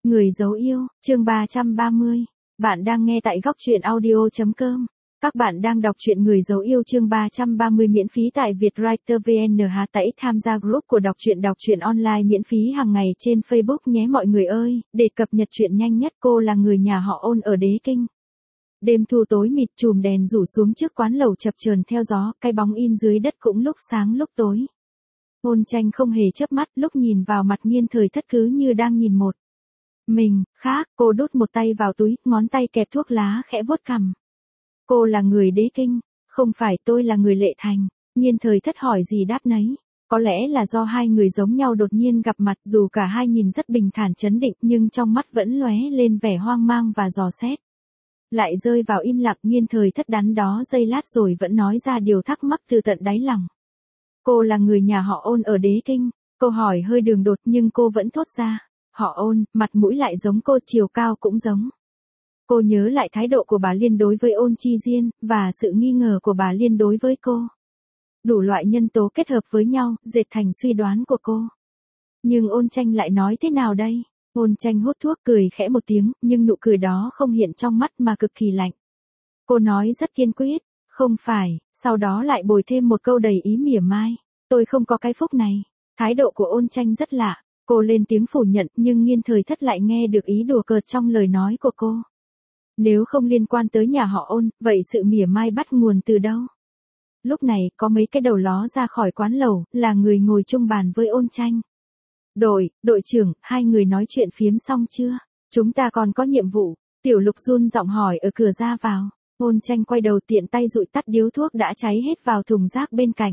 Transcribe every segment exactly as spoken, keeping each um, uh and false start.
Người dấu yêu, chương ba trăm ba mươi. Bạn đang nghe tại góc truyện audio chấm com. Các bạn đang đọc truyện Người dấu yêu chương ba trăm ba mươi miễn phí tại Vietwriter vê en. H Tẩy tham gia group của đọc truyện đọc truyện online miễn phí hàng ngày trên Facebook nhé mọi người ơi, để cập nhật truyện nhanh nhất. Cô là người nhà họ Ôn ở Đế Kinh. Đêm thu tối mịt, chùm đèn rủ xuống trước quán lẩu chập chờn theo gió, cái bóng in dưới đất cũng lúc sáng lúc tối. Ôn Tranh không hề chớp mắt, lúc nhìn vào mặt Nghiên Thời Thất cứ như đang nhìn một mình khác. Cô đút một tay vào túi, ngón tay kẹp thuốc lá khẽ vuốt cằm. Cô là người Đế Kinh, không phải tôi là người Lệ Thành. Nghiên Thời Thất hỏi gì đáp nấy. Có lẽ là do hai người giống nhau đột nhiên gặp mặt, dù cả hai nhìn rất bình thản trấn định nhưng trong mắt vẫn lóe lên vẻ hoang mang và dò xét. Lại rơi vào im lặng. Nghiên Thời Thất đắn đó giây lát rồi vẫn nói ra điều thắc mắc từ tận đáy lòng. Cô là người nhà họ Ôn ở Đế Kinh. Câu hỏi hơi đường đột nhưng cô vẫn thốt ra. Họ Ôn, mặt mũi lại giống cô, chiều cao cũng giống. Cô nhớ lại thái độ của bà Liên đối với Ôn Chi Diên, và sự nghi ngờ của bà Liên đối với cô. Đủ loại nhân tố kết hợp với nhau, dệt thành suy đoán của cô. Nhưng Ôn Tranh lại nói thế nào đây? Ôn Tranh hút thuốc cười khẽ một tiếng, nhưng nụ cười đó không hiện trong mắt mà cực kỳ lạnh. Cô nói rất kiên quyết, không phải, sau đó lại bồi thêm một câu đầy ý mỉa mai. Tôi không có cái phúc này. Thái độ của Ôn Tranh rất lạ. Cô lên tiếng phủ nhận nhưng Nghiên Thời Thất lại nghe được ý đùa cợt trong lời nói của cô. Nếu không liên quan tới nhà họ Ôn, vậy sự mỉa mai bắt nguồn từ đâu? Lúc này, có mấy cái đầu ló ra khỏi quán lẩu, là người ngồi chung bàn với Ôn Tranh. Đội, đội trưởng, hai người nói chuyện phiếm xong chưa? Chúng ta còn có nhiệm vụ. Tiểu Lục run giọng hỏi ở cửa ra vào. Ôn Tranh quay đầu tiện tay dụi tắt điếu thuốc đã cháy hết vào thùng rác bên cạnh.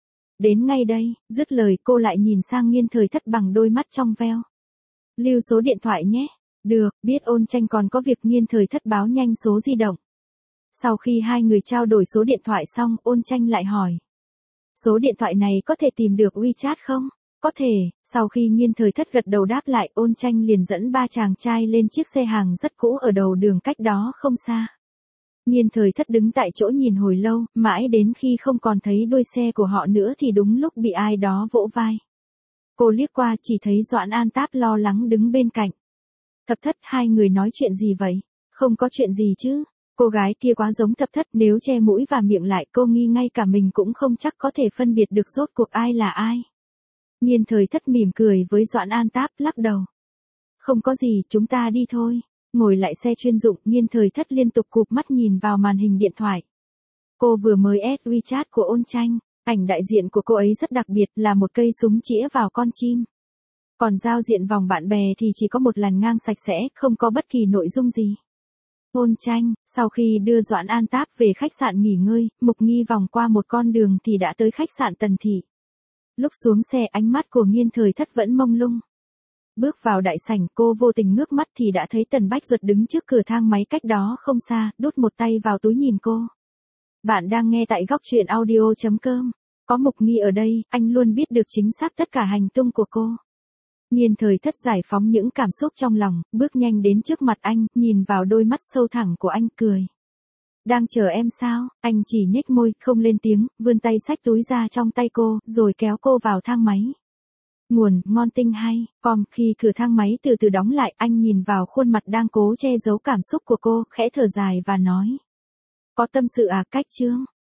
Đến ngay đây, dứt lời cô lại nhìn sang Nghiên Thời Thất bằng đôi mắt trong veo. Lưu số điện thoại nhé. Được, biết Ôn Tranh còn có việc. Nghiên Thời Thất báo nhanh số di động. Sau khi hai người trao đổi số điện thoại xong, Ôn Tranh lại hỏi. Số điện thoại này có thể tìm được WeChat không? Có thể. Sau khi Nghiên Thời Thất gật đầu đáp lại, Ôn Tranh liền dẫn ba chàng trai lên chiếc xe hàng rất cũ ở đầu đường cách đó không xa. Nghiên Thời Thất đứng tại chỗ nhìn hồi lâu, mãi đến khi không còn thấy đuôi xe của họ nữa thì đúng lúc bị ai đó vỗ vai. Cô liếc qua chỉ thấy Doãn An Táp lo lắng đứng bên cạnh. Thập Thất, hai người nói chuyện gì vậy? Không có chuyện gì chứ? Cô gái kia quá giống Thập Thất, nếu che mũi và miệng lại cô nghi ngay cả mình cũng không chắc có thể phân biệt được rốt cuộc ai là ai. Nghiên Thời Thất mỉm cười với Doãn An Táp, lắc đầu. Không có gì, chúng ta đi thôi. Ngồi lại xe chuyên dụng, Nghiên Thời Thất liên tục cụp mắt nhìn vào màn hình điện thoại. Cô vừa mới add WeChat của Ôn Tranh, ảnh đại diện của cô ấy rất đặc biệt, là một cây súng chĩa vào con chim. Còn giao diện vòng bạn bè thì chỉ có một làn ngang sạch sẽ, không có bất kỳ nội dung gì. Ôn Tranh, sau khi đưa Doãn An Táp về khách sạn nghỉ ngơi, Mục Nghi vòng qua một con đường thì đã tới khách sạn Tần Thị. Lúc xuống xe, ánh mắt của Nghiên Thời Thất vẫn mông lung. Bước vào đại sảnh, cô vô tình ngước mắt thì đã thấy Tần Bách Duật đứng trước cửa thang máy cách đó không xa, đút một tay vào túi nhìn cô. Bạn đang nghe tại góc truyện audio chấm com. Có Mục Nghi ở đây, anh luôn biết được chính xác tất cả hành tung của cô. Nghiên Thời Thất giải phóng những cảm xúc trong lòng, bước nhanh đến trước mặt anh, nhìn vào đôi mắt sâu thẳm của anh, cười. Đang chờ em sao? Anh chỉ nhếch môi, không lên tiếng, vươn tay xách túi ra trong tay cô, rồi kéo cô vào thang máy. Nguồn, ngon tinh hay, com. Khi cửa thang máy từ từ đóng lại, anh nhìn vào khuôn mặt đang cố che giấu cảm xúc của cô, khẽ thở dài và nói. Có tâm sự à, Cách Trương?